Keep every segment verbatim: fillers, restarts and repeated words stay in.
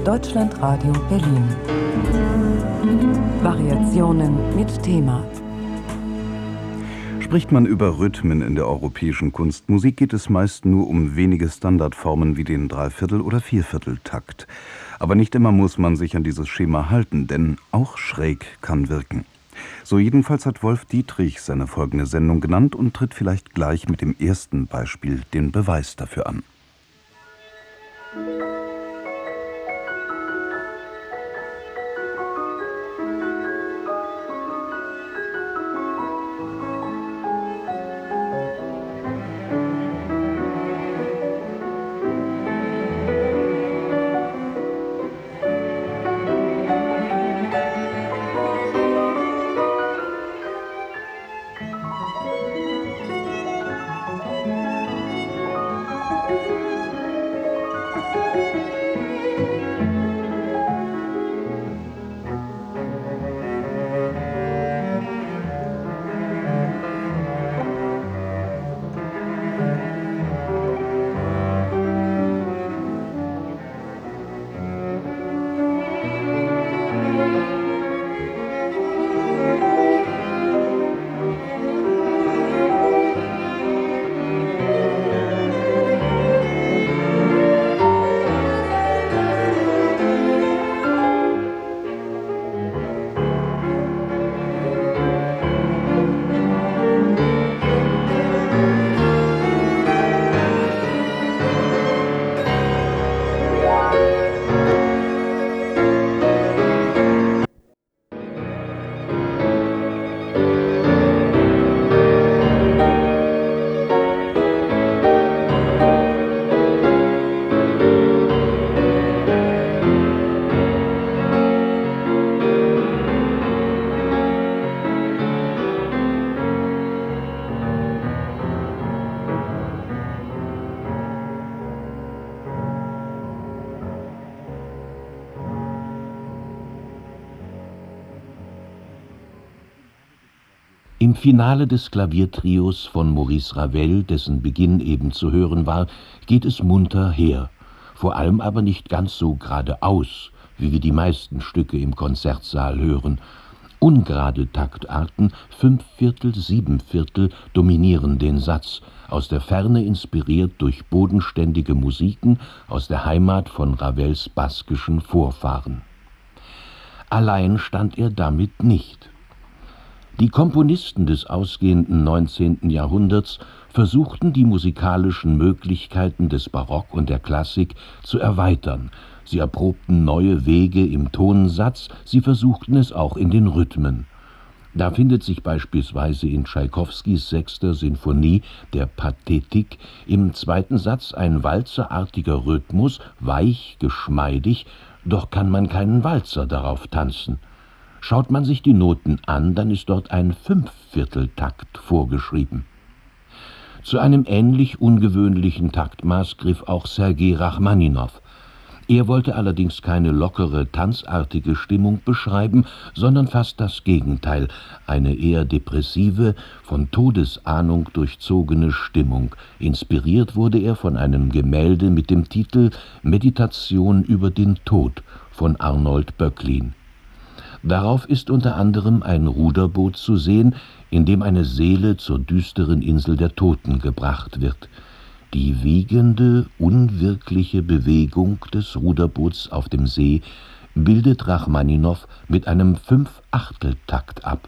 Deutschlandradio Berlin. Variationen mit Thema. Spricht man über Rhythmen in der europäischen Kunstmusik, geht es meist nur um wenige Standardformen wie den Dreiviertel- oder Viervierteltakt. Aber nicht immer muss man sich an dieses Schema halten, denn auch schräg kann wirken. So jedenfalls hat Wolf Dietrich seine folgende Sendung genannt und tritt vielleicht gleich mit dem ersten Beispiel den Beweis dafür an. Im Finale des Klaviertrios von Maurice Ravel, dessen Beginn eben zu hören war, geht es munter her, vor allem aber nicht ganz so geradeaus, wie wir die meisten Stücke im Konzertsaal hören. Ungerade Taktarten, Fünfviertel, Siebenviertel, dominieren den Satz, aus der Ferne inspiriert durch bodenständige Musiken aus der Heimat von Ravels baskischen Vorfahren. Allein stand er damit nicht. Die Komponisten des ausgehenden neunzehnten Jahrhunderts versuchten, die musikalischen Möglichkeiten des Barock und der Klassik zu erweitern. Sie erprobten neue Wege im Tonsatz, sie versuchten es auch in den Rhythmen. Da findet sich beispielsweise in Tschaikowskis sechster Sinfonie, der Pathetik, im zweiten Satz ein walzerartiger Rhythmus, weich, geschmeidig, doch kann man keinen Walzer darauf tanzen. Schaut man sich die Noten an, dann ist dort ein Fünfvierteltakt vorgeschrieben. Zu einem ähnlich ungewöhnlichen Taktmaß griff auch Sergei Rachmaninow. Er wollte allerdings keine lockere, tanzartige Stimmung beschreiben, sondern fast das Gegenteil, eine eher depressive, von Todesahnung durchzogene Stimmung. Inspiriert wurde er von einem Gemälde mit dem Titel »Meditation über den Tod« von Arnold Böcklin. Darauf ist unter anderem ein Ruderboot zu sehen, in dem eine Seele zur düsteren Insel der Toten gebracht wird. Die wiegende, unwirkliche Bewegung des Ruderboots auf dem See bildet Rachmaninow mit einem Fünfachteltakt ab.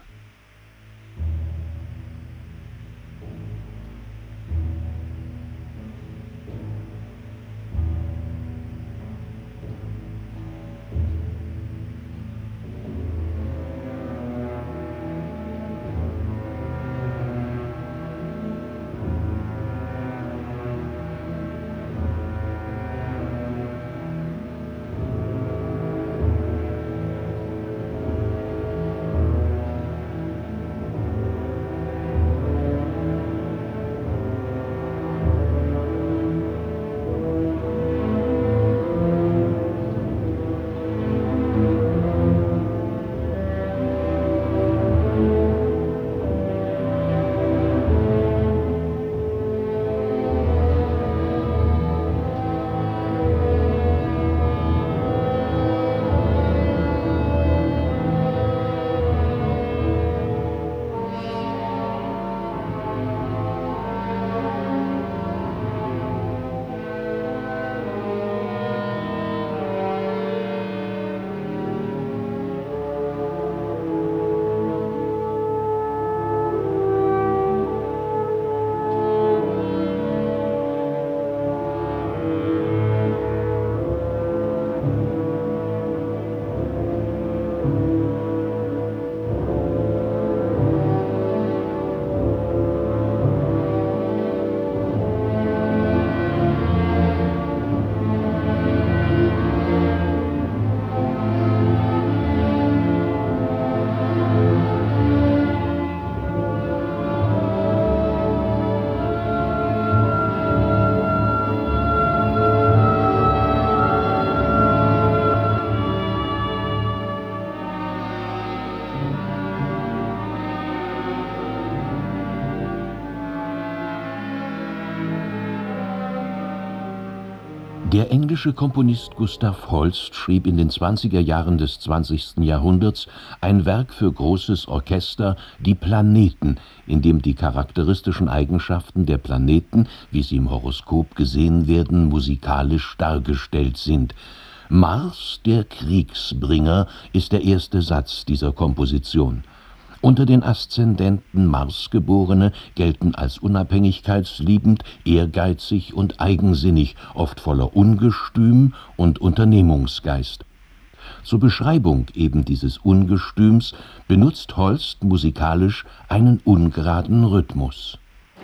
Der englische Komponist Gustav Holst schrieb in den zwanziger Jahren des zwanzigsten Jahrhunderts ein Werk für großes Orchester, Die Planeten, in dem die charakteristischen Eigenschaften der Planeten, wie sie im Horoskop gesehen werden, musikalisch dargestellt sind. Mars, der Kriegsbringer, ist der erste Satz dieser Komposition. Unter den Aszendenten Marsgeborene gelten als unabhängigkeitsliebend, ehrgeizig und eigensinnig, oft voller Ungestüm und Unternehmungsgeist. Zur Beschreibung eben dieses Ungestüms benutzt Holst musikalisch einen ungeraden Rhythmus.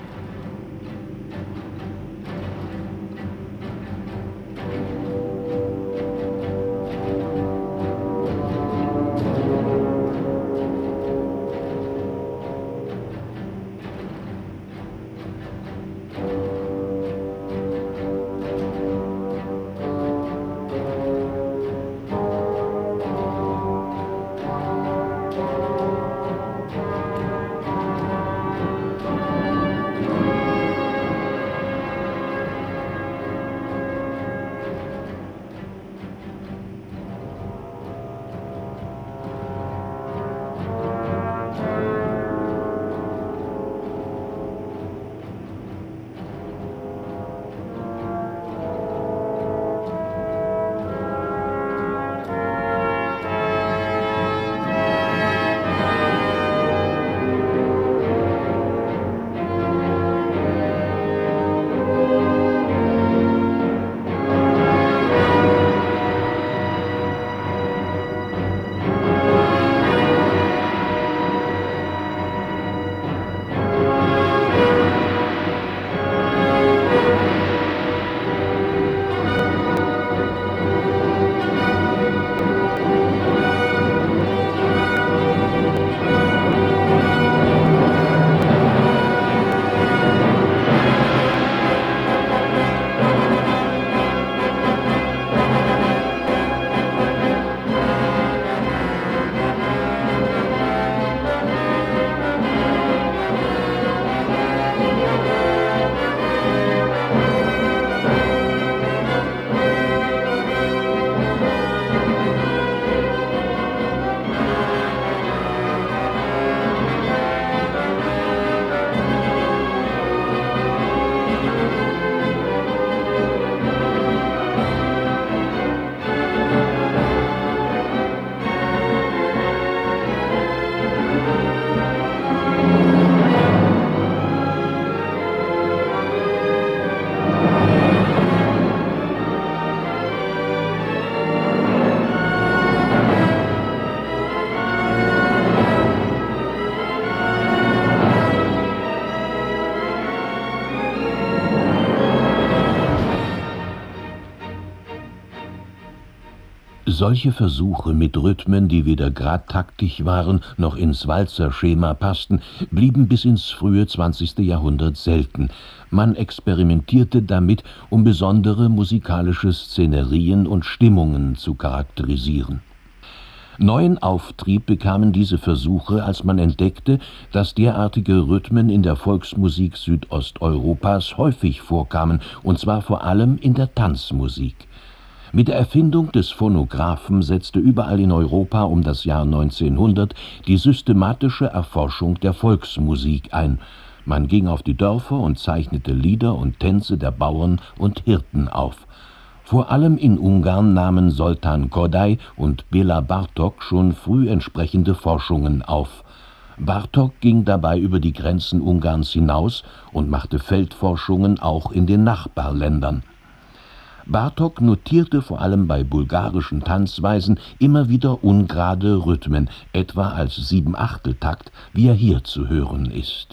Solche Versuche mit Rhythmen, die weder gradtaktig waren noch ins Walzerschema passten, blieben bis ins frühe zwanzigste Jahrhundert selten. Man experimentierte damit, um besondere musikalische Szenerien und Stimmungen zu charakterisieren. Neuen Auftrieb bekamen diese Versuche, als man entdeckte, dass derartige Rhythmen in der Volksmusik Südosteuropas häufig vorkamen, und zwar vor allem in der Tanzmusik. Mit der Erfindung des Phonographen setzte überall in Europa um das Jahr neunzehnhundert die systematische Erforschung der Volksmusik ein. Man ging auf die Dörfer und zeichnete Lieder und Tänze der Bauern und Hirten auf. Vor allem in Ungarn nahmen Zoltán Kodály und Béla Bartók schon früh entsprechende Forschungen auf. Bartók ging dabei über die Grenzen Ungarns hinaus und machte Feldforschungen auch in den Nachbarländern. Bartók notierte vor allem bei bulgarischen Tanzweisen immer wieder ungerade Rhythmen, etwa als Siebenachteltakt, wie er hier zu hören ist.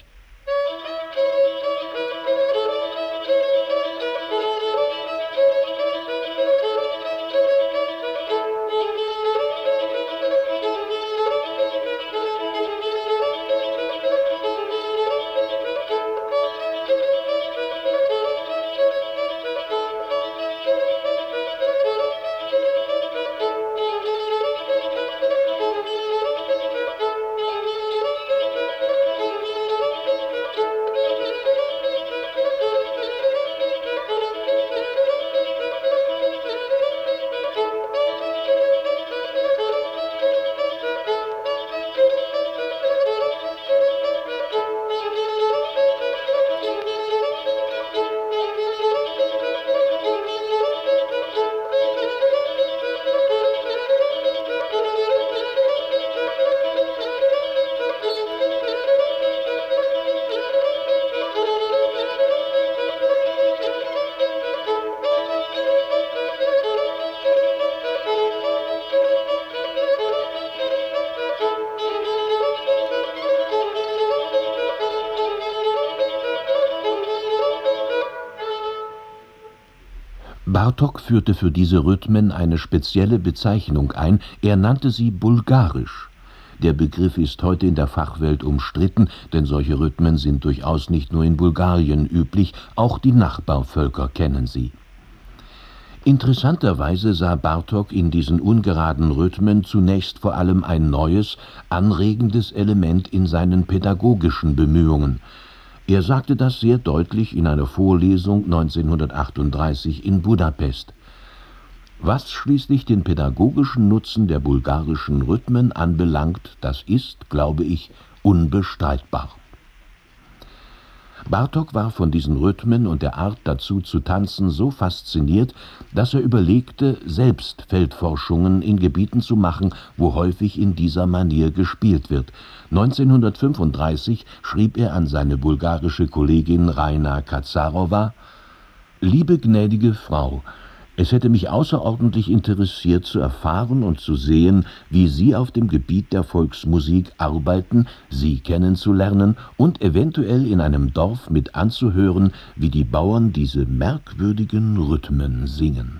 Bartók führte für diese Rhythmen eine spezielle Bezeichnung ein, er nannte sie bulgarisch. Der Begriff ist heute in der Fachwelt umstritten, denn solche Rhythmen sind durchaus nicht nur in Bulgarien üblich, auch die Nachbarvölker kennen sie. Interessanterweise sah Bartók in diesen ungeraden Rhythmen zunächst vor allem ein neues, anregendes Element in seinen pädagogischen Bemühungen. Er sagte das sehr deutlich in einer Vorlesung neunzehnhundertachtunddreißig in Budapest. Was schließlich den pädagogischen Nutzen der bulgarischen Rhythmen anbelangt, das ist, glaube ich, unbestreitbar. Bartók war von diesen Rhythmen und der Art dazu zu tanzen so fasziniert, dass er überlegte, selbst Feldforschungen in Gebieten zu machen, wo häufig in dieser Manier gespielt wird. neunzehnhundertfünfunddreißig schrieb er an seine bulgarische Kollegin Rajna Kacarowa: »Liebe gnädige Frau, es hätte mich außerordentlich interessiert zu erfahren und zu sehen, wie Sie auf dem Gebiet der Volksmusik arbeiten, Sie kennenzulernen und eventuell in einem Dorf mit anzuhören, wie die Bauern diese merkwürdigen Rhythmen singen.«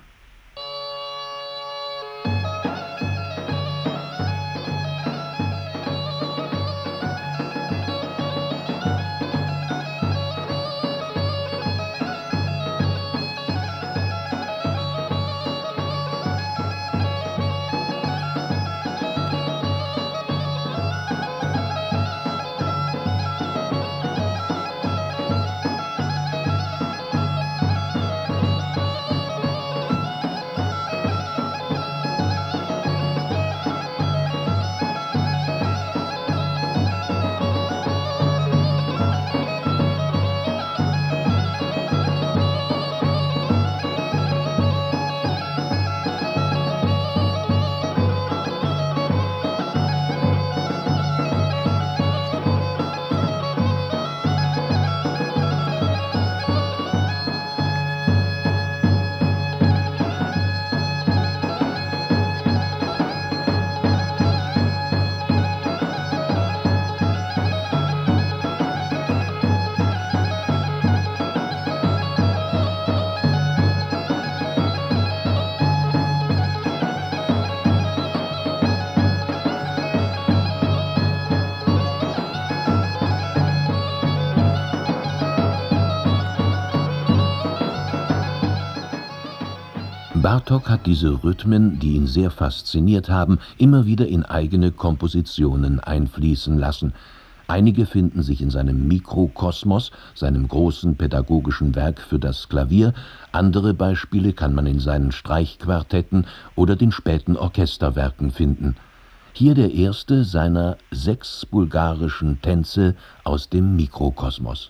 Bartók hat diese Rhythmen, die ihn sehr fasziniert haben, immer wieder in eigene Kompositionen einfließen lassen. Einige finden sich in seinem Mikrokosmos, seinem großen pädagogischen Werk für das Klavier, andere Beispiele kann man in seinen Streichquartetten oder den späten Orchesterwerken finden. Hier der erste seiner sechs bulgarischen Tänze aus dem Mikrokosmos.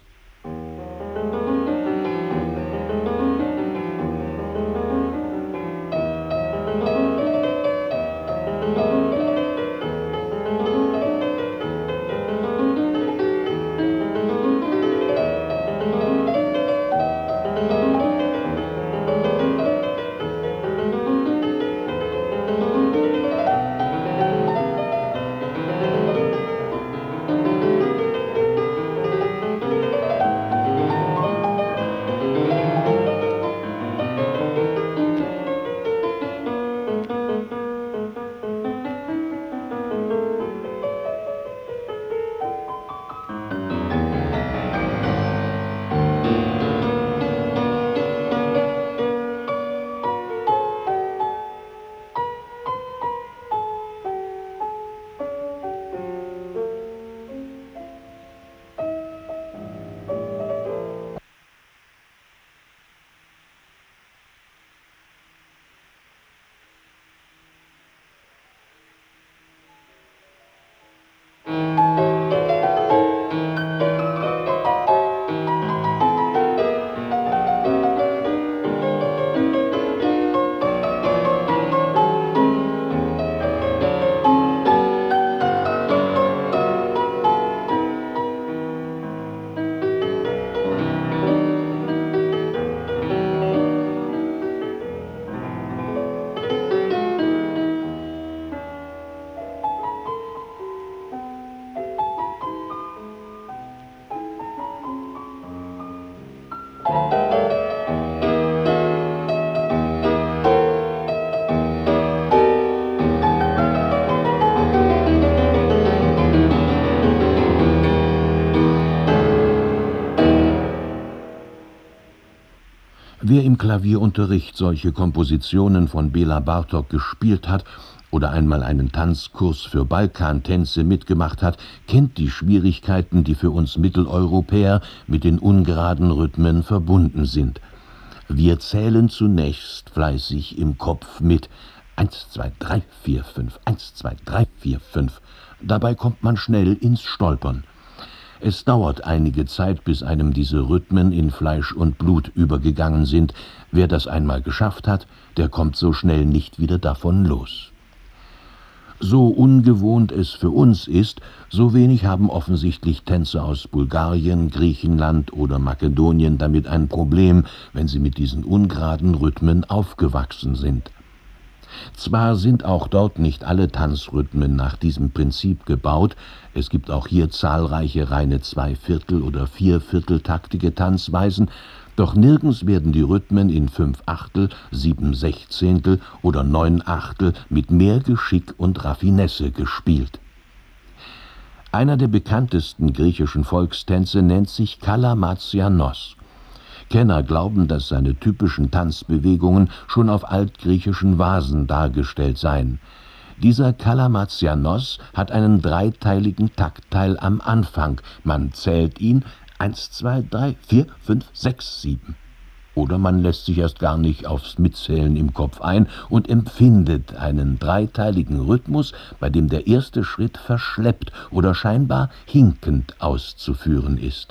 Wer im Klavierunterricht solche Kompositionen von Bela Bartok gespielt hat oder einmal einen Tanzkurs für Balkantänze mitgemacht hat, kennt die Schwierigkeiten, die für uns Mitteleuropäer mit den ungeraden Rhythmen verbunden sind. Wir zählen zunächst fleißig im Kopf mit eins, zwei, drei, vier, fünf, eins, zwei, drei, vier, fünf. Dabei kommt man schnell ins Stolpern. Es dauert einige Zeit, bis einem diese Rhythmen in Fleisch und Blut übergegangen sind. Wer das einmal geschafft hat, der kommt so schnell nicht wieder davon los. So ungewohnt es für uns ist, so wenig haben offensichtlich Tänzer aus Bulgarien, Griechenland oder Makedonien damit ein Problem, wenn sie mit diesen ungeraden Rhythmen aufgewachsen sind. Zwar sind auch dort nicht alle Tanzrhythmen nach diesem Prinzip gebaut, es gibt auch hier zahlreiche reine Zweiviertel- oder Viervierteltaktige Tanzweisen, doch nirgends werden die Rhythmen in fünf Achtel, sieben Sechzehntel oder neun Achtel mit mehr Geschick und Raffinesse gespielt. Einer der bekanntesten griechischen Volkstänze nennt sich Kalamatsianos. Kenner glauben, dass seine typischen Tanzbewegungen schon auf altgriechischen Vasen dargestellt seien. Dieser Kalamatsianos hat einen dreiteiligen Taktteil am Anfang. Man zählt ihn eins, zwei, drei, vier, fünf, sechs, sieben. Oder man lässt sich erst gar nicht aufs Mitzählen im Kopf ein und empfindet einen dreiteiligen Rhythmus, bei dem der erste Schritt verschleppt oder scheinbar hinkend auszuführen ist.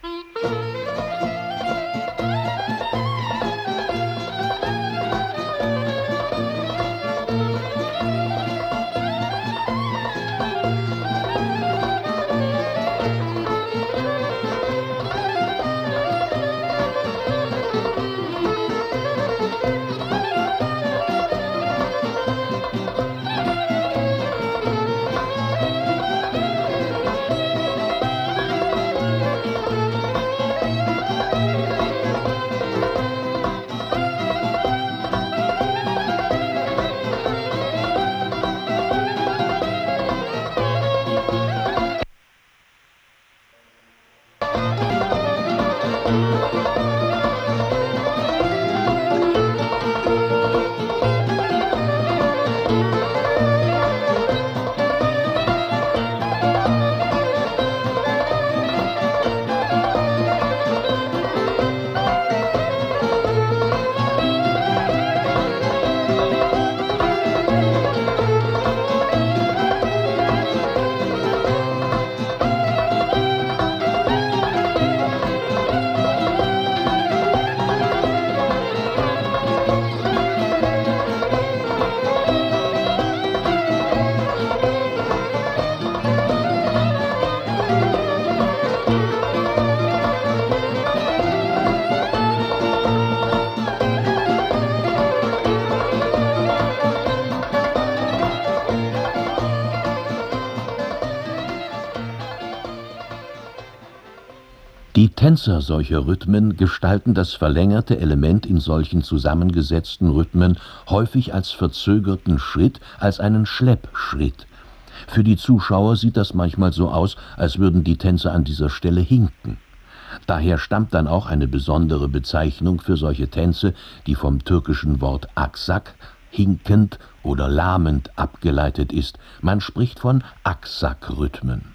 Die Tänzer solcher Rhythmen gestalten das verlängerte Element in solchen zusammengesetzten Rhythmen häufig als verzögerten Schritt, als einen Schleppschritt. Für die Zuschauer sieht das manchmal so aus, als würden die Tänzer an dieser Stelle hinken. Daher stammt dann auch eine besondere Bezeichnung für solche Tänze, die vom türkischen Wort aksak, hinkend oder lahmend abgeleitet ist. Man spricht von Aksak-Rhythmen.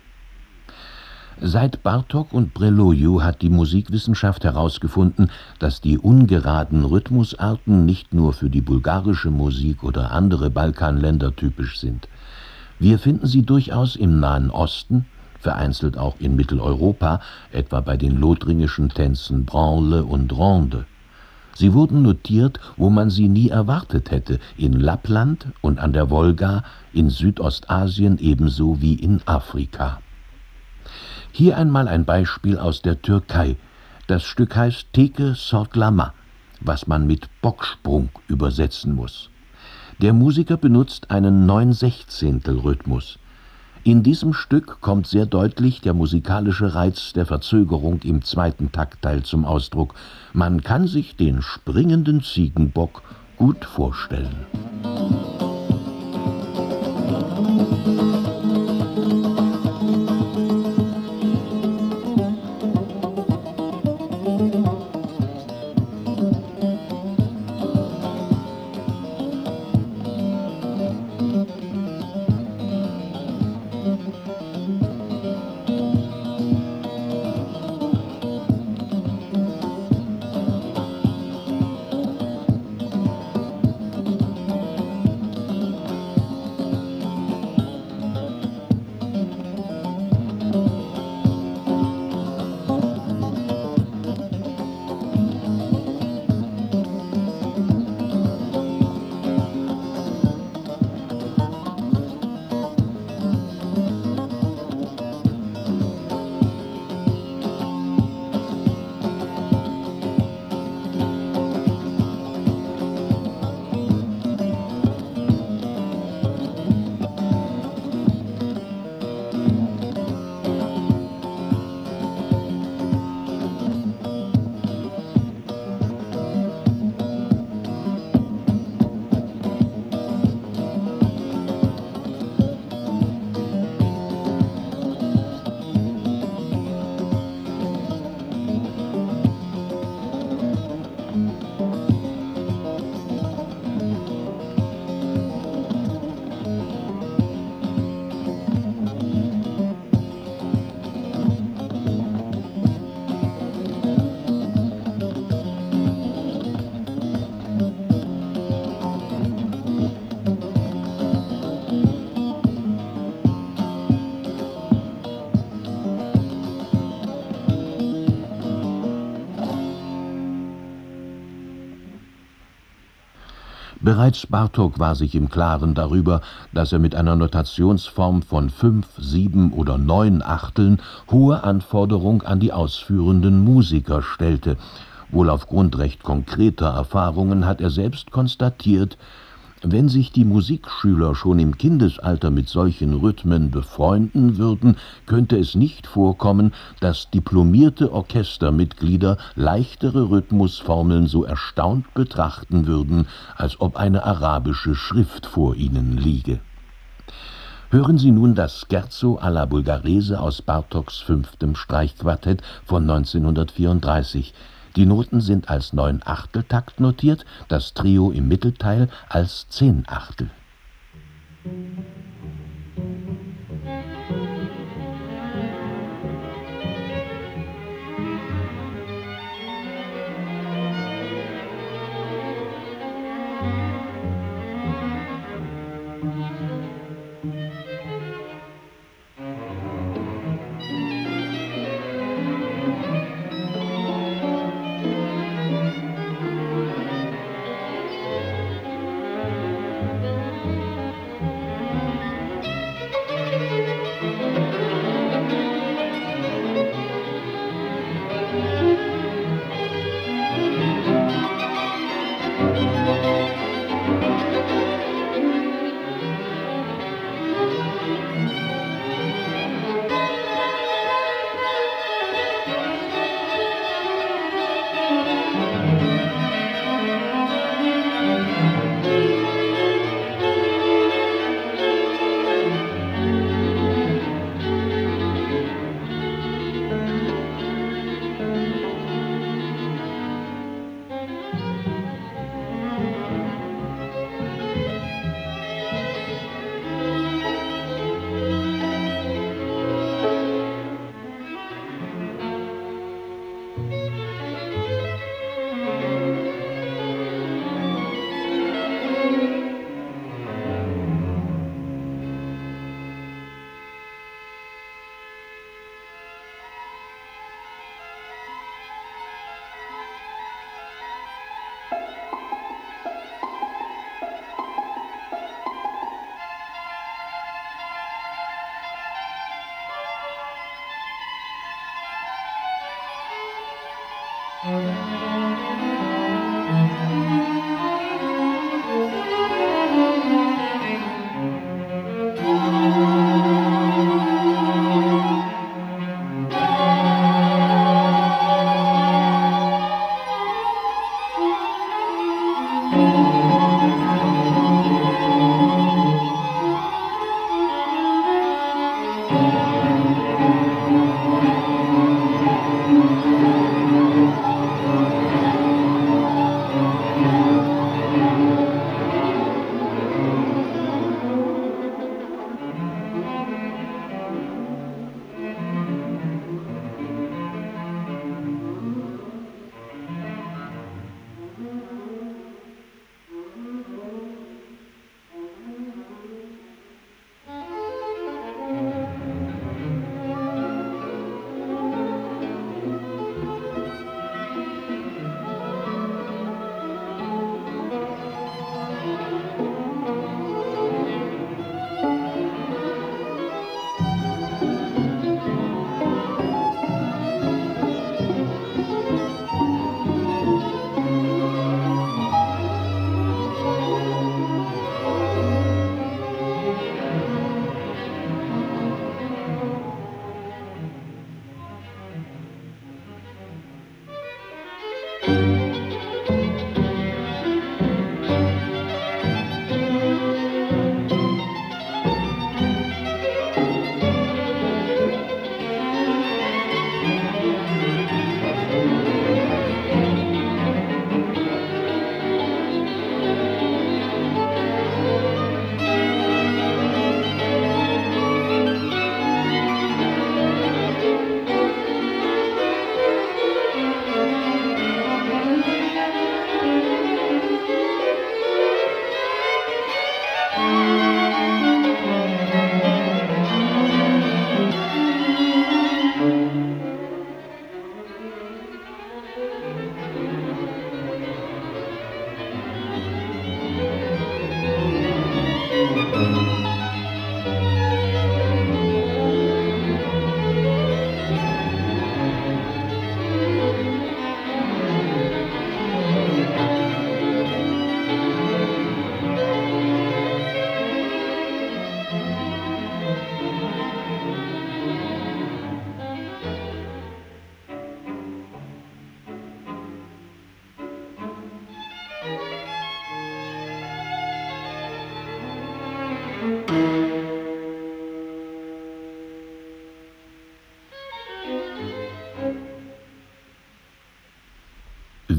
Seit Bartok und Breloiu hat die Musikwissenschaft herausgefunden, dass die ungeraden Rhythmusarten nicht nur für die bulgarische Musik oder andere Balkanländer typisch sind. Wir finden sie durchaus im Nahen Osten, vereinzelt auch in Mitteleuropa, etwa bei den lothringischen Tänzen Branle und Ronde. Sie wurden notiert, wo man sie nie erwartet hätte, in Lappland und an der Wolga, in Südostasien ebenso wie in Afrika. Hier einmal ein Beispiel aus der Türkei. Das Stück heißt Teke Sortlama, was man mit Bocksprung übersetzen muss. Der Musiker benutzt einen Neun-Sechzehntel-Rhythmus. In diesem Stück kommt sehr deutlich der musikalische Reiz der Verzögerung im zweiten Taktteil zum Ausdruck. Man kann sich den springenden Ziegenbock gut vorstellen. Bereits Bartók war sich im Klaren darüber, dass er mit einer Notationsform von fünf, sieben oder neun Achteln hohe Anforderung an die ausführenden Musiker stellte. Wohl aufgrund recht konkreter Erfahrungen hat er selbst konstatiert, wenn sich die Musikschüler schon im Kindesalter mit solchen Rhythmen befreunden würden, könnte es nicht vorkommen, dass diplomierte Orchestermitglieder leichtere Rhythmusformeln so erstaunt betrachten würden, als ob eine arabische Schrift vor ihnen liege. Hören Sie nun das Scherzo alla Bulgarese aus Bartóks fünftem Streichquartett von neunzehnhundertvierunddreißig. Die Noten sind als Neunachteltakt notiert, das Trio im Mittelteil als Zehnachtel.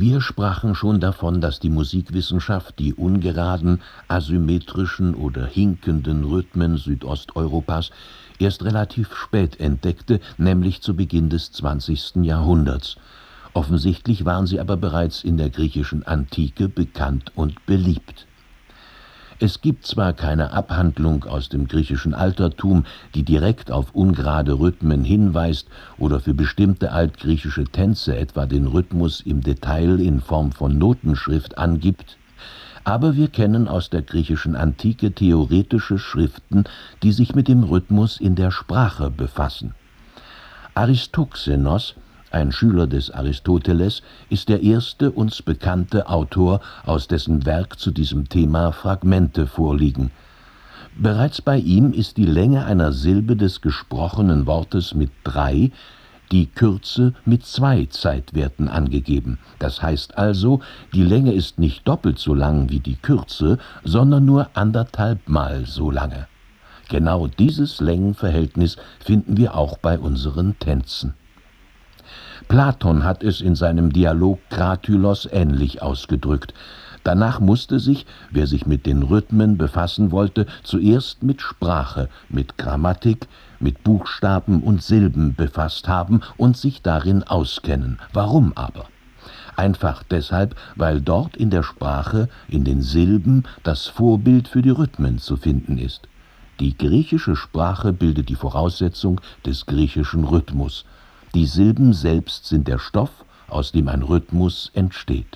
Wir sprachen schon davon, dass die Musikwissenschaft die ungeraden, asymmetrischen oder hinkenden Rhythmen Südosteuropas erst relativ spät entdeckte, nämlich zu Beginn des zwanzigsten Jahrhunderts. Offensichtlich waren sie aber bereits in der griechischen Antike bekannt und beliebt. Es gibt zwar keine Abhandlung aus dem griechischen Altertum, die direkt auf ungerade Rhythmen hinweist oder für bestimmte altgriechische Tänze etwa den Rhythmus im Detail in Form von Notenschrift angibt, aber wir kennen aus der griechischen Antike theoretische Schriften, die sich mit dem Rhythmus in der Sprache befassen. Aristoxenos, ein Schüler des Aristoteles, ist der erste uns bekannte Autor, aus dessen Werk zu diesem Thema Fragmente vorliegen. Bereits bei ihm ist die Länge einer Silbe des gesprochenen Wortes mit drei, die Kürze mit zwei Zeitwerten angegeben. Das heißt also, die Länge ist nicht doppelt so lang wie die Kürze, sondern nur anderthalbmal so lange. Genau dieses Längenverhältnis finden wir auch bei unseren Tänzen. Platon hat es in seinem Dialog Kratylos ähnlich ausgedrückt. Danach musste sich, wer sich mit den Rhythmen befassen wollte, zuerst mit Sprache, mit Grammatik, mit Buchstaben und Silben befasst haben und sich darin auskennen. Warum aber? Einfach deshalb, weil dort in der Sprache, in den Silben, das Vorbild für die Rhythmen zu finden ist. Die griechische Sprache bildet die Voraussetzung des griechischen Rhythmus. Die Silben selbst sind der Stoff, aus dem ein Rhythmus entsteht.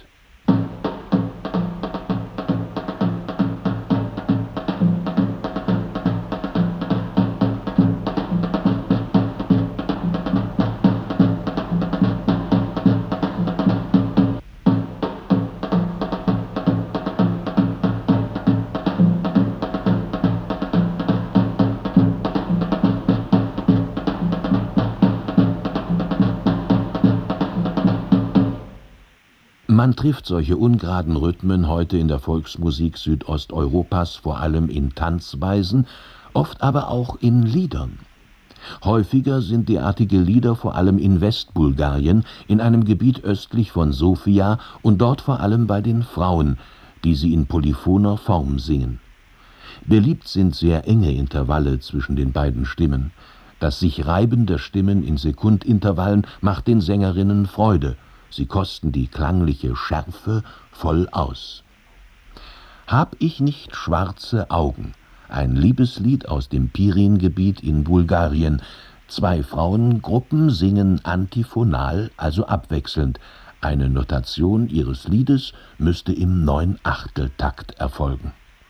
Man trifft solche ungeraden Rhythmen heute in der Volksmusik Südosteuropas vor allem in Tanzweisen, oft aber auch in Liedern. Häufiger sind derartige Lieder vor allem in Westbulgarien, in einem Gebiet östlich von Sofia und dort vor allem bei den Frauen, die sie in polyphoner Form singen. Beliebt sind sehr enge Intervalle zwischen den beiden Stimmen. Das sich Reiben der Stimmen in Sekundintervallen macht den Sängerinnen Freude. Sie kosten die klangliche Schärfe voll aus. Hab ich nicht schwarze Augen? Ein Liebeslied aus dem Pirin-Gebiet in Bulgarien. Zwei Frauengruppen singen antiphonal, also abwechselnd. Eine Notation ihres Liedes müsste im Neunachteltakt erfolgen.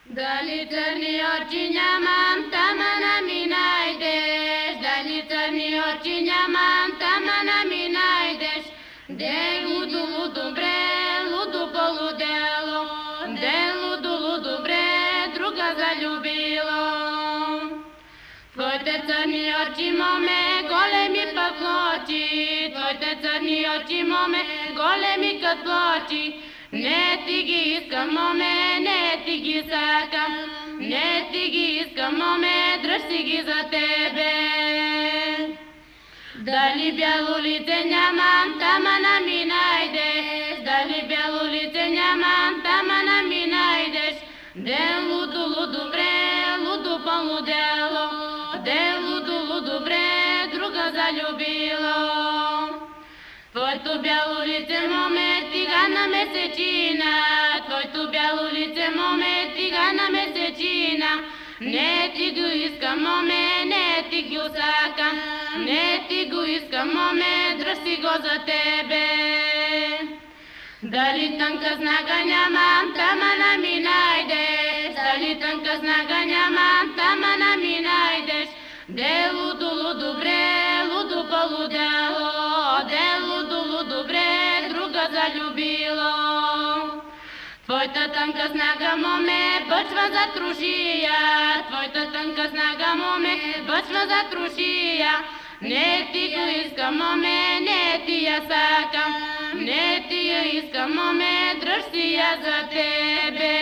Де луду луду бре, луду полудelo, де луду луду бре, друга залюбило. Твоите църни очи, моме, големи пъклочи, твоите църни очи, моме, големи кът плочи. Не ти ги искам, моме, не ти ги сакам, не ти ги искам, моме, дръж си ги за тебе. Дали бяло лице нямам, тамана ми найдеш, дали бяло лице нямам, тамана ми найдеш. Ден лудо лудо бре, лудо полудело, ден лудо лудо бре, друга залюбило. Твоето бяло лице, моме, тигана месечина, твоето бяло лице, моме, тигана месечина. Не ти го искам, моме, не ти го сакам, не ти го искам, моме, дръж си го за тебе. Дали тънка знага нямам, тамана ми найдеш, дали тънка знага нямам, тамана ми найдеш. Де лудо лудо бре, лудо полудelo, де лудо лудо бре, друга залюбило. Твоята тънка снага, моме, бъчва за трушия, твоята тънка снага, моме, бъчва за трушия. Не ти го искам, моме, не ти я сакам, не ти я искам, моме, дръж си я за тебе.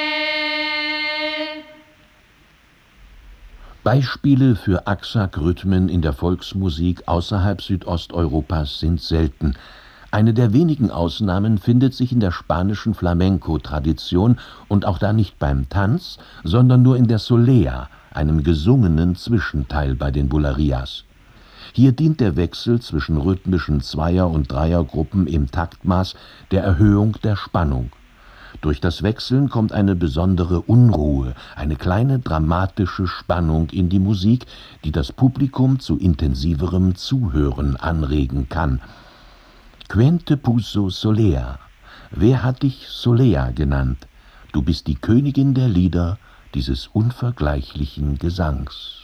Beispiele für Aksak-Rhythmen in der Volksmusik außerhalb Südosteuropas sind selten. Eine der wenigen Ausnahmen findet sich in der spanischen Flamenco-Tradition und auch da nicht beim Tanz, sondern nur in der Solea, einem gesungenen Zwischenteil bei den Bulerías. Hier dient der Wechsel zwischen rhythmischen Zweier- und Dreiergruppen im Taktmaß der Erhöhung der Spannung. Durch das Wechseln kommt eine besondere Unruhe, eine kleine dramatische Spannung in die Musik, die das Publikum zu intensiverem Zuhören anregen kann. Quien te puso Solea? Wer hat dich Solea genannt? Du bist die Königin der Lieder, dieses unvergleichlichen Gesangs.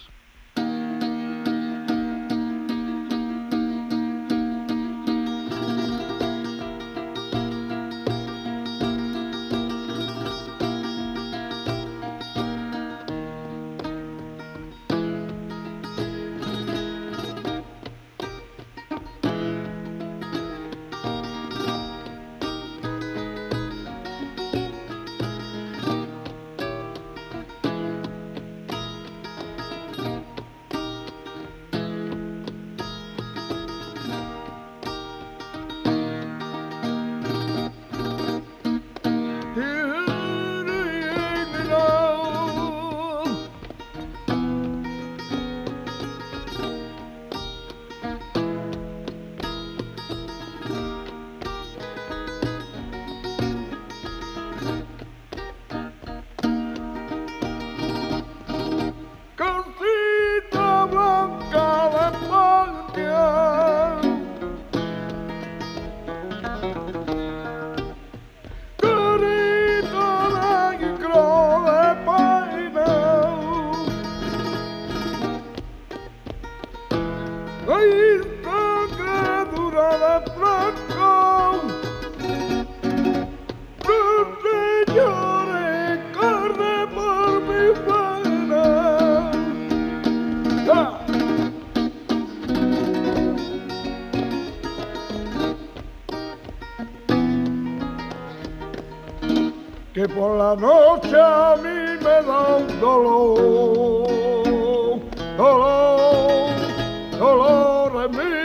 Que por la noche a mí me da un dolor, dolor, dolor en mí.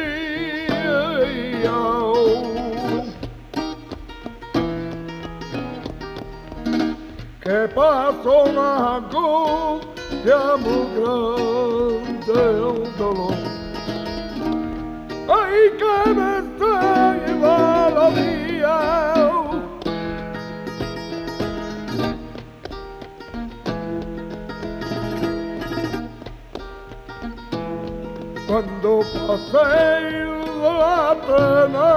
Que paso una angustia muy grande, un dolor. Ay, que me está llevando la vida. Cuando pasé la pena,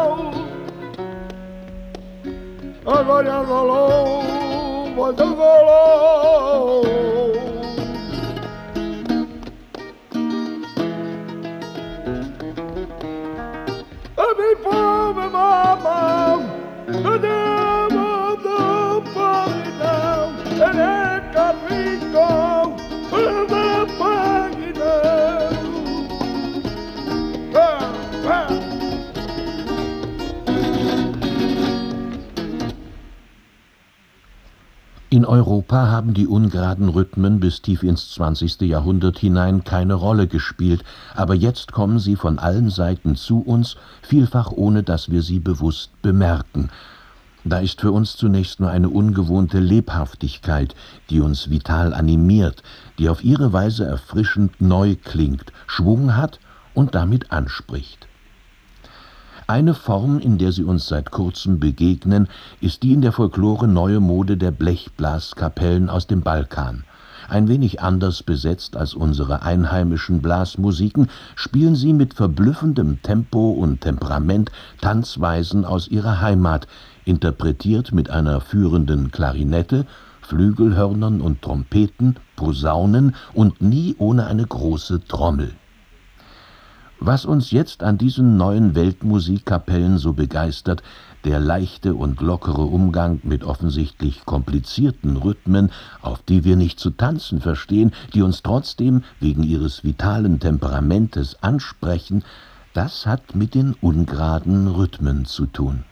ay vaya dolor, vaya dolor. A mi pobre mamá, me llama de página, en el carrito, de página. In Europa haben die ungeraden Rhythmen bis tief ins zwanzigste Jahrhundert hinein keine Rolle gespielt, aber jetzt kommen sie von allen Seiten zu uns, vielfach ohne dass wir sie bewusst bemerken. Da ist für uns zunächst nur eine ungewohnte Lebhaftigkeit, die uns vital animiert, die auf ihre Weise erfrischend neu klingt, Schwung hat und damit anspricht. Eine Form, in der sie uns seit kurzem begegnen, ist die in der Folklore neue Mode der Blechblaskapellen aus dem Balkan. Ein wenig anders besetzt als unsere einheimischen Blasmusiken, spielen sie mit verblüffendem Tempo und Temperament Tanzweisen aus ihrer Heimat, interpretiert mit einer führenden Klarinette, Flügelhörnern und Trompeten, Posaunen und nie ohne eine große Trommel. Was uns jetzt an diesen neuen Weltmusikkapellen so begeistert, der leichte und lockere Umgang mit offensichtlich komplizierten Rhythmen, auf die wir nicht zu tanzen verstehen, die uns trotzdem wegen ihres vitalen Temperamentes ansprechen, das hat mit den ungeraden Rhythmen zu tun.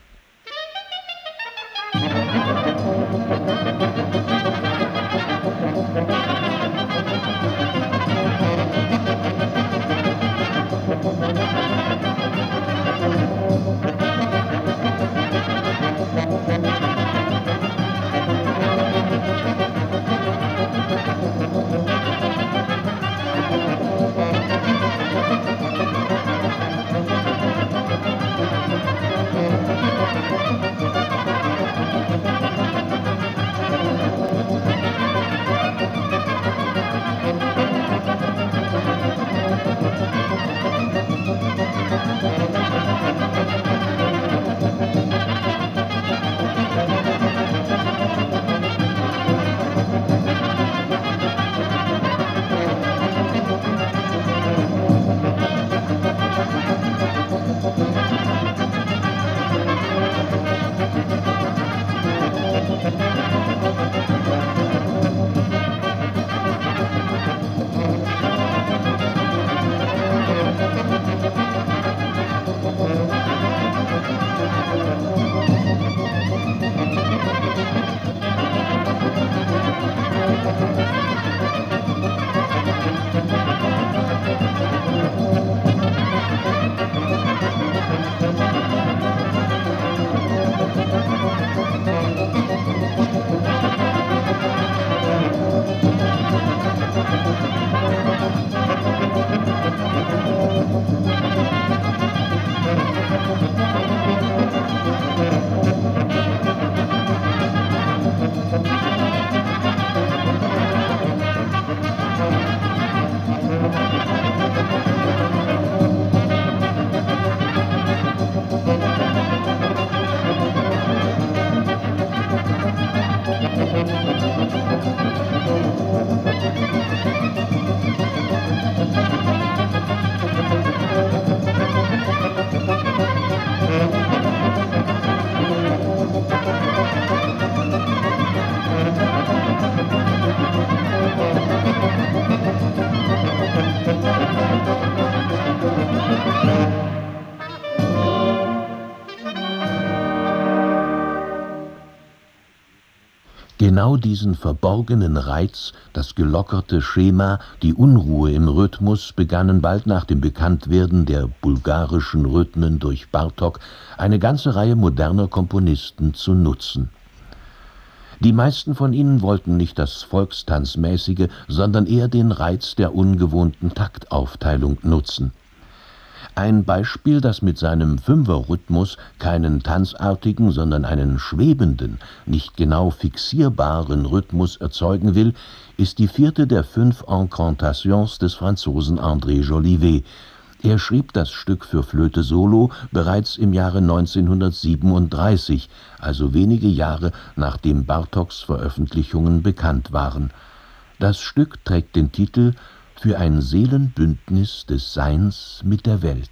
Genau diesen verborgenen Reiz, das gelockerte Schema, die Unruhe im Rhythmus begannen bald nach dem Bekanntwerden der bulgarischen Rhythmen durch Bartok eine ganze Reihe moderner Komponisten zu nutzen. Die meisten von ihnen wollten nicht das Volkstanzmäßige, sondern eher den Reiz der ungewohnten Taktaufteilung nutzen. Ein Beispiel, das mit seinem Fünferrhythmus keinen tanzartigen, sondern einen schwebenden, nicht genau fixierbaren Rhythmus erzeugen will, ist die vierte der fünf Incantations des Franzosen André Jolivet. Er schrieb das Stück für Flöte solo bereits im Jahre neunzehnhundertsiebenunddreißig, also wenige Jahre nachdem Bartoks Veröffentlichungen bekannt waren. Das Stück trägt den Titel »Für ein Seelenbündnis des Seins mit der Welt«.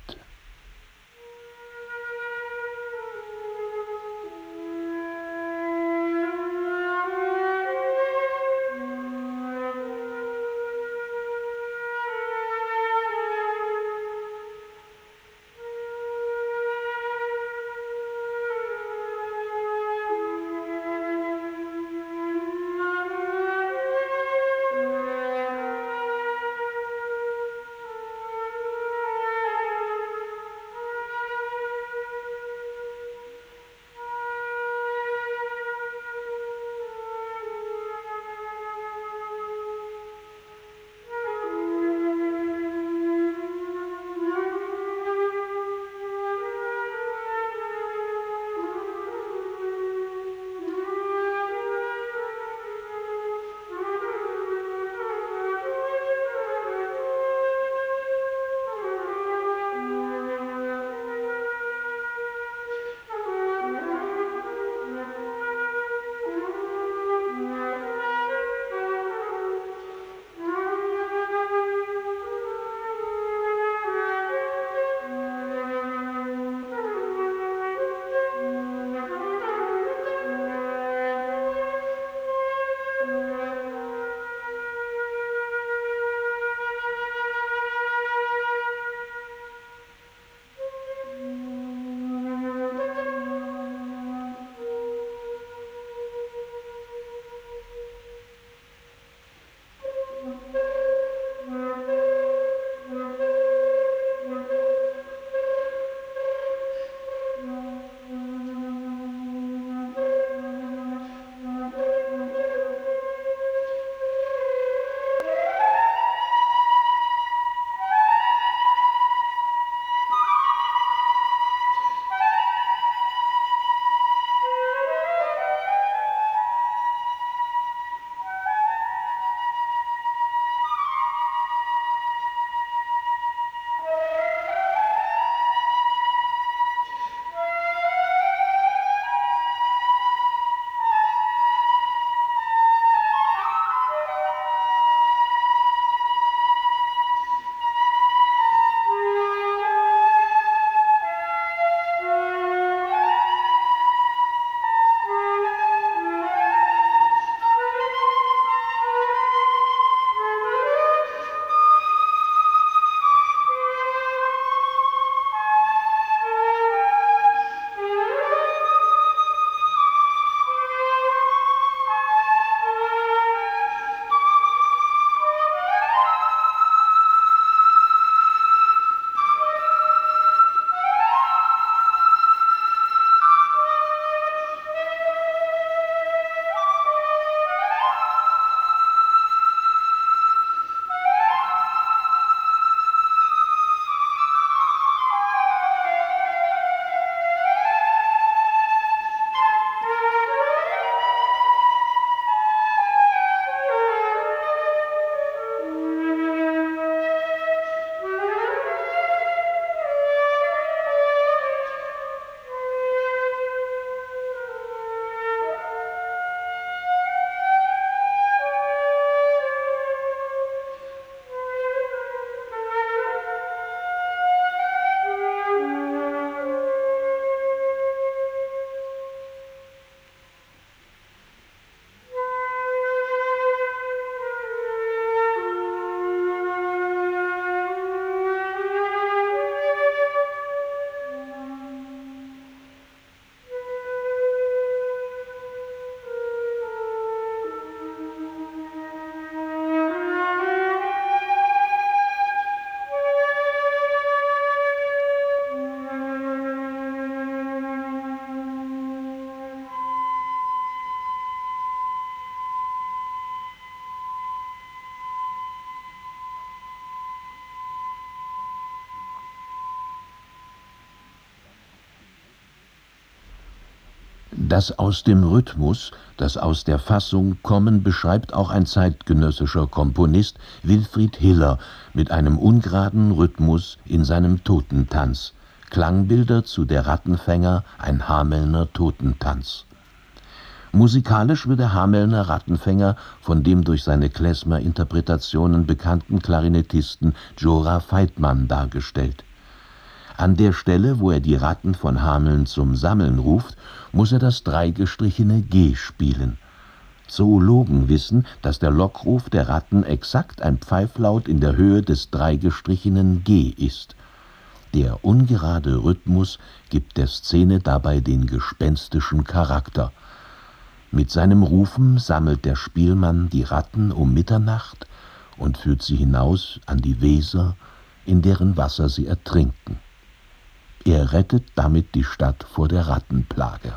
Das aus dem Rhythmus, das aus der Fassung kommen, beschreibt auch ein zeitgenössischer Komponist, Wilfried Hiller, mit einem ungeraden Rhythmus in seinem Totentanz. Klangbilder zu Der Rattenfänger, ein Hamelner Totentanz. Musikalisch wird der Hamelner Rattenfänger von dem durch seine Klezmer-Interpretationen bekannten Klarinettisten Djora Feitmann dargestellt. An der Stelle, wo er die Ratten von Hameln zum Sammeln ruft, muss er das dreigestrichene G spielen. Zoologen wissen, dass der Lockruf der Ratten exakt ein Pfeiflaut in der Höhe des dreigestrichenen G ist. Der ungerade Rhythmus gibt der Szene dabei den gespenstischen Charakter. Mit seinem Rufen sammelt der Spielmann die Ratten um Mitternacht und führt sie hinaus an die Weser, in deren Wasser sie ertrinken. Er rettet damit die Stadt vor der Rattenplage.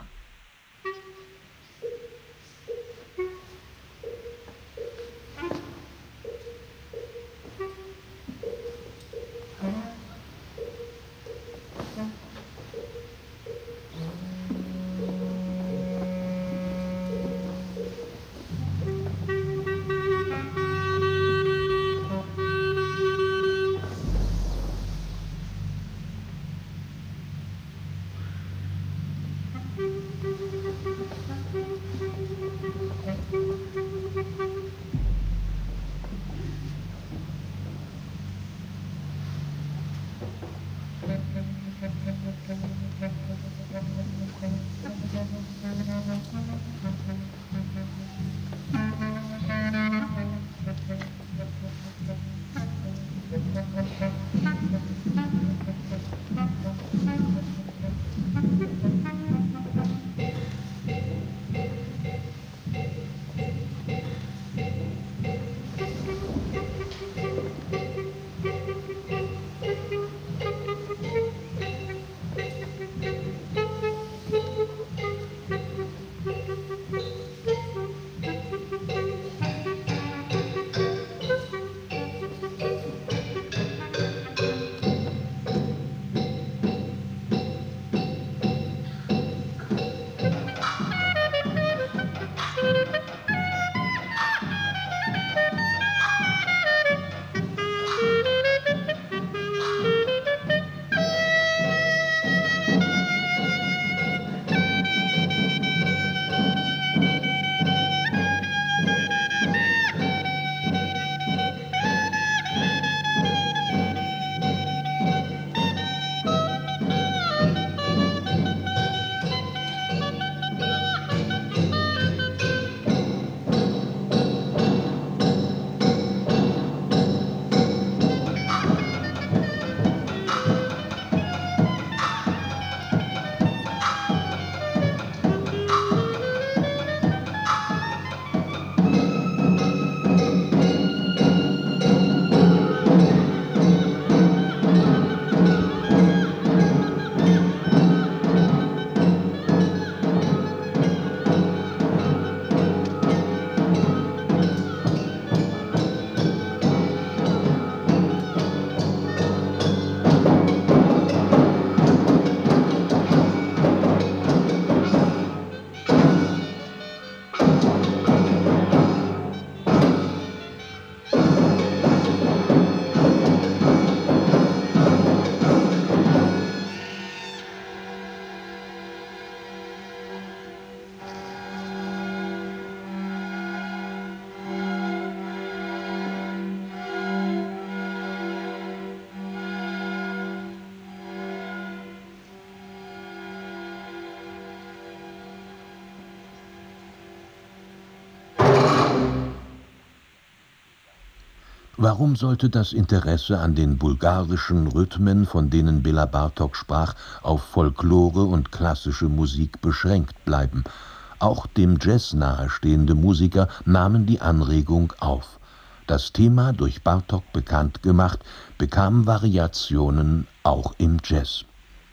Warum sollte das Interesse an den bulgarischen Rhythmen, von denen Béla Bartók sprach, auf Folklore und klassische Musik beschränkt bleiben? Auch dem Jazz nahestehende Musiker nahmen die Anregung auf. Das Thema, durch Bartók bekannt gemacht, bekam Variationen auch im Jazz.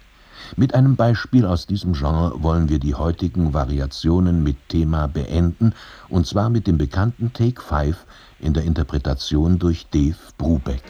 Mit einem Beispiel aus diesem Genre wollen wir die heutigen Variationen mit Thema beenden, und zwar mit dem bekannten Take Five in der Interpretation durch Dave Brubeck.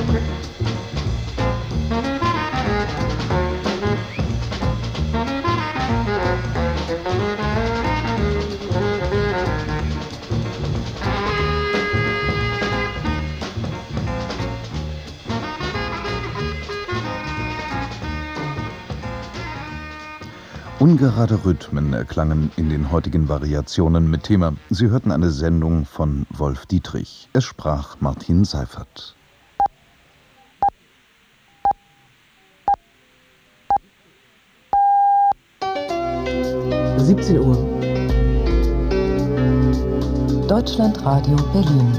Ungerade Rhythmen erklangen in den heutigen Variationen mit Thema. Sie hörten eine Sendung von Wolf Dietrich. Es sprach Martin Seifert. siebzehn Uhr. Deutschlandradio Berlin.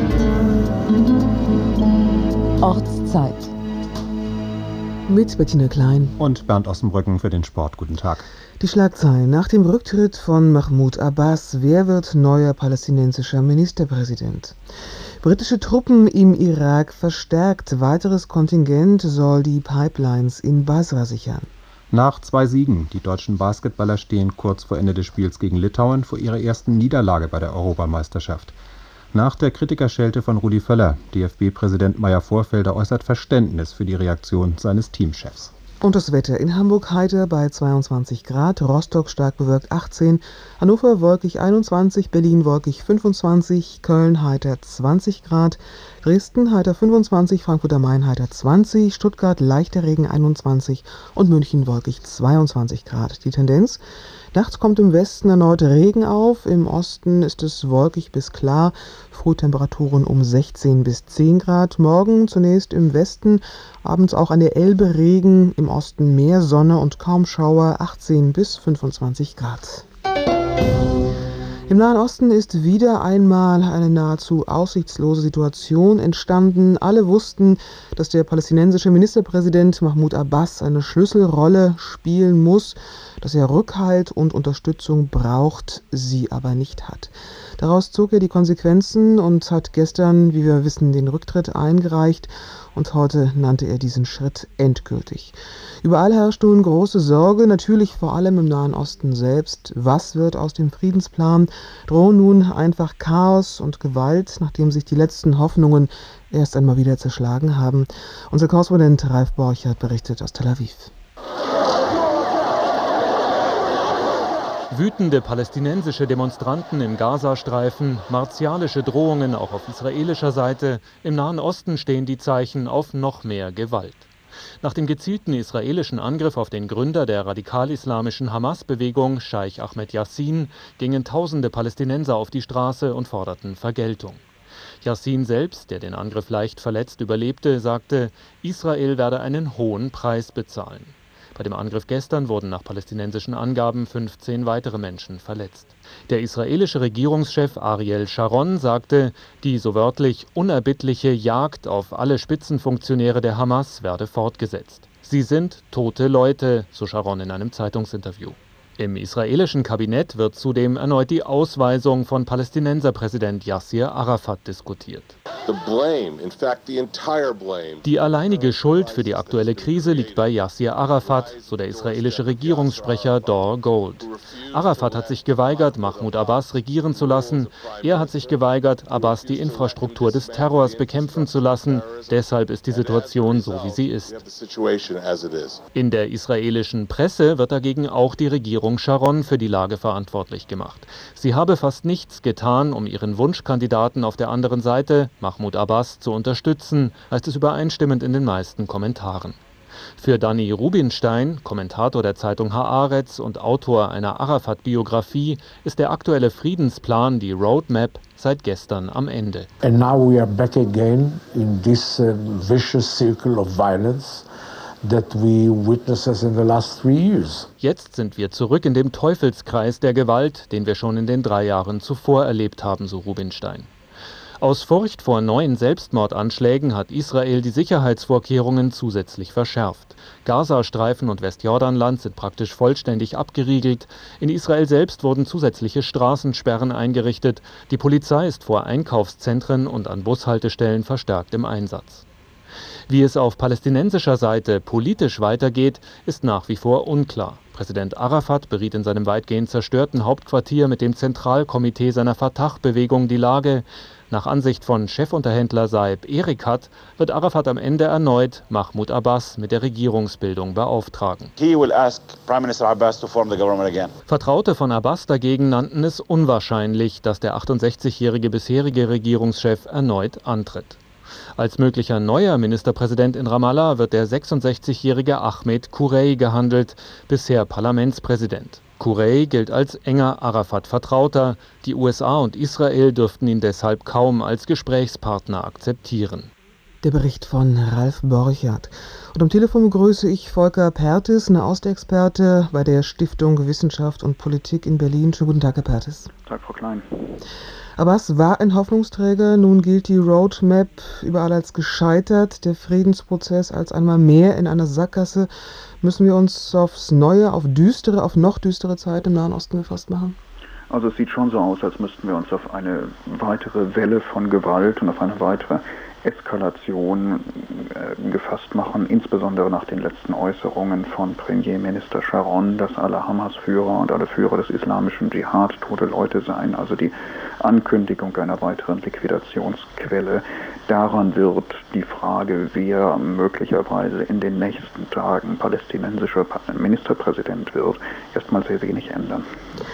Ortszeit. Mit Bettina Klein und Bernd Ossenbrücken für den Sport. Guten Tag. Die Schlagzeilen nach dem Rücktritt von Mahmoud Abbas. Wer wird neuer palästinensischer Ministerpräsident? Britische Truppen im Irak verstärkt. Weiteres Kontingent soll die Pipelines in Basra sichern. Nach zwei Siegen. Die deutschen Basketballer stehen kurz vor Ende des Spiels gegen Litauen vor ihrer ersten Niederlage bei der Europameisterschaft. Nach der Kritikerschelte von Rudi Völler, D F B-Präsident Meyer-Vorfelder äußert Verständnis für die Reaktion seines Teamchefs. Und das Wetter in Hamburg heiter bei zweiundzwanzig Grad, Rostock stark bewölkt achtzehn, Hannover wolkig einundzwanzig, Berlin wolkig fünfundzwanzig, Köln heiter zwanzig Grad, Dresden heiter fünfundzwanzig, Frankfurt am Main heiter zwanzig, Stuttgart leichter Regen einundzwanzig und München wolkig zweiundzwanzig Grad. Die Tendenz: nachts kommt im Westen erneut Regen auf, im Osten ist es wolkig bis klar, Frühtemperaturen um sechzehn bis zehn Grad. Morgen zunächst im Westen, abends auch an der Elbe Regen, im Osten mehr Sonne und kaum Schauer, achtzehn bis fünfundzwanzig Grad. Im Nahen Osten ist wieder einmal eine nahezu aussichtslose Situation entstanden. Alle wussten, dass der palästinensische Ministerpräsident Mahmoud Abbas eine Schlüsselrolle spielen muss, dass er Rückhalt und Unterstützung braucht, sie aber nicht hat. Daraus zog er die Konsequenzen und hat gestern, wie wir wissen, den Rücktritt eingereicht. Und heute nannte er diesen Schritt endgültig. Überall herrscht nun große Sorge, natürlich vor allem im Nahen Osten selbst. Was wird aus dem Friedensplan? Drohen nun einfach Chaos und Gewalt, nachdem sich die letzten Hoffnungen erst einmal wieder zerschlagen haben? Unser Korrespondent Ralf Borchert berichtet aus Tel Aviv. Wütende palästinensische Demonstranten im Gazastreifen, martialische Drohungen auch auf israelischer Seite. Im Nahen Osten stehen die Zeichen auf noch mehr Gewalt. Nach dem gezielten israelischen Angriff auf den Gründer der radikal-islamischen Hamas-Bewegung, Scheich Ahmed Yassin, gingen tausende Palästinenser auf die Straße und forderten Vergeltung. Yassin selbst, der den Angriff leicht verletzt überlebte, sagte, Israel werde einen hohen Preis bezahlen. Bei dem Angriff gestern wurden nach palästinensischen Angaben fünfzehn weitere Menschen verletzt. Der israelische Regierungschef Ariel Sharon sagte, die so wörtlich unerbittliche Jagd auf alle Spitzenfunktionäre der Hamas werde fortgesetzt. Sie sind tote Leute, so Sharon in einem Zeitungsinterview. Im israelischen Kabinett wird zudem erneut die Ausweisung von Palästinenserpräsident Yassir Arafat diskutiert. Die alleinige Schuld für die aktuelle Krise liegt bei Yassir Arafat, so der israelische Regierungssprecher Dor Gold. Arafat hat sich geweigert, Mahmoud Abbas regieren zu lassen. Er hat sich geweigert, Abbas die Infrastruktur des Terrors bekämpfen zu lassen. Deshalb ist die Situation so, wie sie ist. In der israelischen Presse wird dagegen auch die Regierung Sharon für die Lage verantwortlich gemacht. Sie habe fast nichts getan, um ihren Wunschkandidaten auf der anderen Seite, Mahmoud Abbas, zu unterstützen, heißt es übereinstimmend in den meisten Kommentaren. Für Danny Rubinstein, Kommentator der Zeitung Haaretz und Autor einer Arafat-Biografie, ist der aktuelle Friedensplan, die Roadmap, seit gestern am Ende. And now we are back again in this uh, vicious circle of violence that we witnessed in the last three years. Jetzt sind wir zurück in dem Teufelskreis der Gewalt, den wir schon in den drei Jahren zuvor erlebt haben, so Rubinstein. Aus Furcht vor neuen Selbstmordanschlägen hat Israel die Sicherheitsvorkehrungen zusätzlich verschärft. Gazastreifen und Westjordanland sind praktisch vollständig abgeriegelt. In Israel selbst wurden zusätzliche Straßensperren eingerichtet. Die Polizei ist vor Einkaufszentren und an Bushaltestellen verstärkt im Einsatz. Wie es auf palästinensischer Seite politisch weitergeht, ist nach wie vor unklar. Präsident Arafat beriet in seinem weitgehend zerstörten Hauptquartier mit dem Zentralkomitee seiner Fatah-Bewegung die Lage. Nach Ansicht von Chefunterhändler Saeb Erekat wird Arafat am Ende erneut Mahmoud Abbas mit der Regierungsbildung beauftragen. He will ask Prime Minister Abbas to form the government again. Vertraute von Abbas dagegen nannten es unwahrscheinlich, dass der achtundsechzigjährige bisherige Regierungschef erneut antritt. Als möglicher neuer Ministerpräsident in Ramallah wird der sechsundsechzigjährige Ahmed Kurey gehandelt, bisher Parlamentspräsident. Kurey gilt als enger Arafat-Vertrauter. Die U S A und Israel dürften ihn deshalb kaum als Gesprächspartner akzeptieren. Der Bericht von Ralf Borchardt. Und am Telefon begrüße ich Volker Perthes, Nahostexperte bei der Stiftung Wissenschaft und Politik in Berlin. Schönen guten Tag, Herr Perthes. Tag, Frau Klein. Abbas war ein Hoffnungsträger, nun gilt die Roadmap überall als gescheitert, der Friedensprozess als einmal mehr in einer Sackgasse. Müssen wir uns aufs Neue, auf düstere, auf noch düstere Zeit im Nahen Osten gefasst machen? Also es sieht schon so aus, als müssten wir uns auf eine weitere Welle von Gewalt und auf eine weitere Eskalation äh, gefasst machen, insbesondere nach den letzten Äußerungen von Premierminister Sharon, dass alle Hamas-Führer und alle Führer des islamischen Dschihad tote Leute seien, also die Ankündigung einer weiteren Liquidationsquelle. Daran wird die Frage, wer möglicherweise in den nächsten Tagen palästinensischer Ministerpräsident wird, erstmal sehr wenig ändern.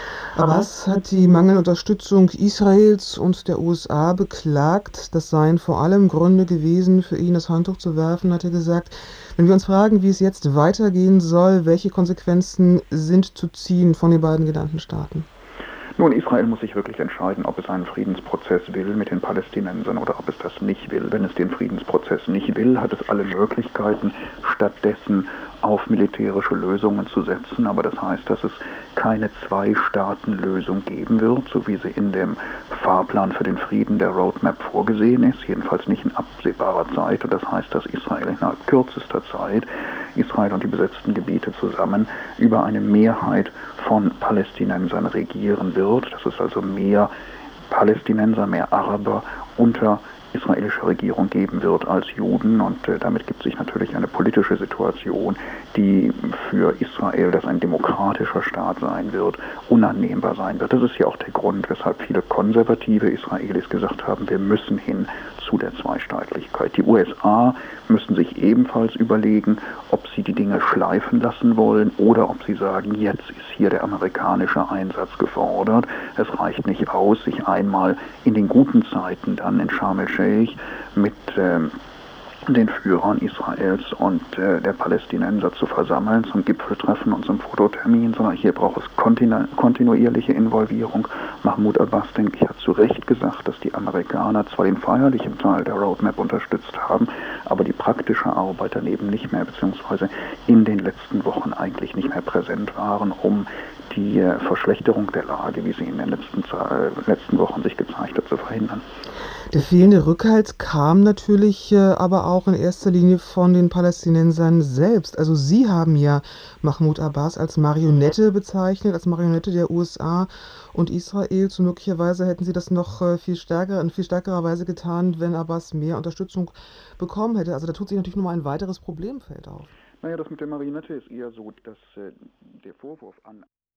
Abbas hat die mangelnde Unterstützung Israels und der U S A beklagt. Das seien vor allem Gründe gewesen, für ihn das Handtuch zu werfen, hat er gesagt. Wenn wir uns fragen, wie es jetzt weitergehen soll, welche Konsequenzen sind zu ziehen von den beiden genannten Staaten? Nun, Israel muss sich wirklich entscheiden, ob es einen Friedensprozess will mit den Palästinensern oder ob es das nicht will. Wenn es den Friedensprozess nicht will, hat es alle Möglichkeiten, stattdessen auf militärische Lösungen zu setzen. Aber das heißt, dass es keine Zwei-Staaten-Lösung geben wird, so wie sie in dem Fahrplan für den Frieden der Roadmap vorgesehen ist, jedenfalls nicht in absehbarer Zeit. Und das heißt, dass Israel innerhalb kürzester Zeit, Israel und die besetzten Gebiete zusammen, über eine Mehrheit von Palästinensern regieren wird. Dass es also mehr Palästinenser, mehr Araber unter israelische Regierung geben wird als Juden, und äh, damit gibt sich natürlich eine politische Situation, die für Israel, das ein demokratischer Staat sein wird, unannehmbar sein wird. Das ist ja auch der Grund, weshalb viele konservative Israelis gesagt haben, wir müssen hin zu der Zweistaatlichkeit. Die U S A müssen sich ebenfalls überlegen, ob sie die Dinge schleifen lassen wollen oder ob sie sagen, jetzt ist hier der amerikanische Einsatz gefordert. Es reicht nicht aus, sich einmal in den guten Zeiten dann in Sharm el-Sheikh mit ähm, den Führern Israels und äh, der Palästinenser zu versammeln zum Gipfeltreffen und zum Fototermin, sondern hier braucht es kontinu kontinuierliche Involvierung. Mahmoud Abbas, denke ich, hat zu Recht gesagt, dass die Amerikaner zwar den feierlichen Teil der Roadmap unterstützt haben, aber die praktische Arbeit daneben nicht mehr, beziehungsweise in den letzten Wochen eigentlich nicht mehr präsent waren, um die äh, Verschlechterung der Lage, wie sie in den letzten, äh, letzten Wochen sich gezeigt hat, zu verhindern. Der fehlende Rückhalt kam natürlich äh, aber auch in erster Linie von den Palästinensern selbst. Also sie haben ja Mahmoud Abbas als Marionette bezeichnet, als Marionette der U S A und Israels. Und möglicherweise hätten sie das noch äh, viel stärker, in viel stärkerer Weise getan, wenn Abbas mehr Unterstützung bekommen hätte. Also da tut sich natürlich nochmal ein weiteres Problemfeld auf. Naja, das mit der Marionette ist eher so, dass äh, der Vorwurf an